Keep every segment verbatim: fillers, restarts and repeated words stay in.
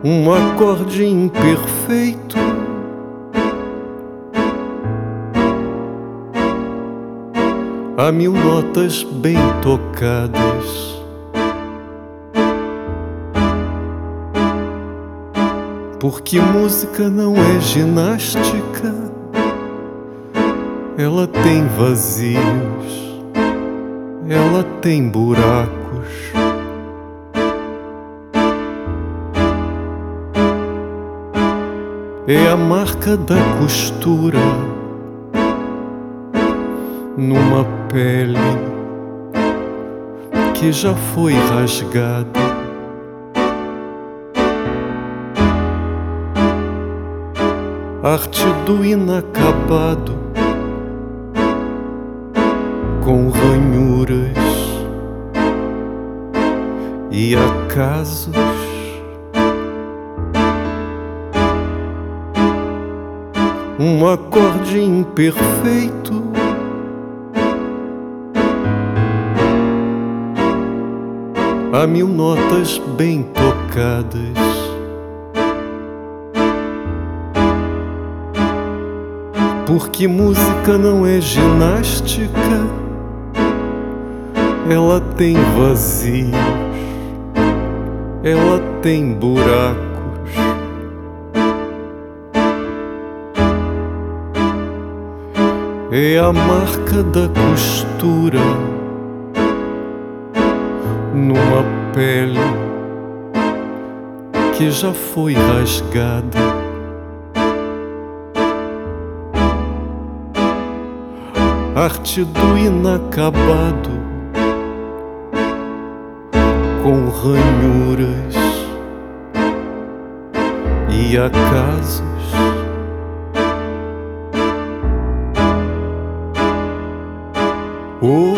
um acorde imperfeito, há mil notas bem tocadas. Porque música não é ginástica, ela tem vazios, ela tem buracos. É a marca da costura numa pele que já foi rasgada. Arte do inacabado, com ranhuras e acasos. Um acorde imperfeito, há mil notas bem tocadas. Porque música não é ginástica, ela tem vazios, ela tem buracos. É a marca da costura numa pele que já foi rasgada. Arte do inacabado, com ranhuras e acasos. Oh,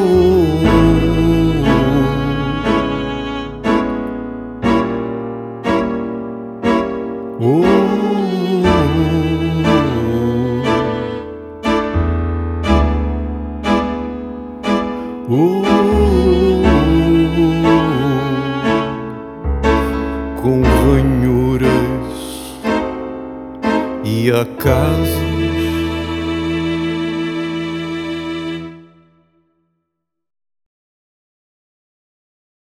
oh, oh. Oh, com ranhuras e acasos.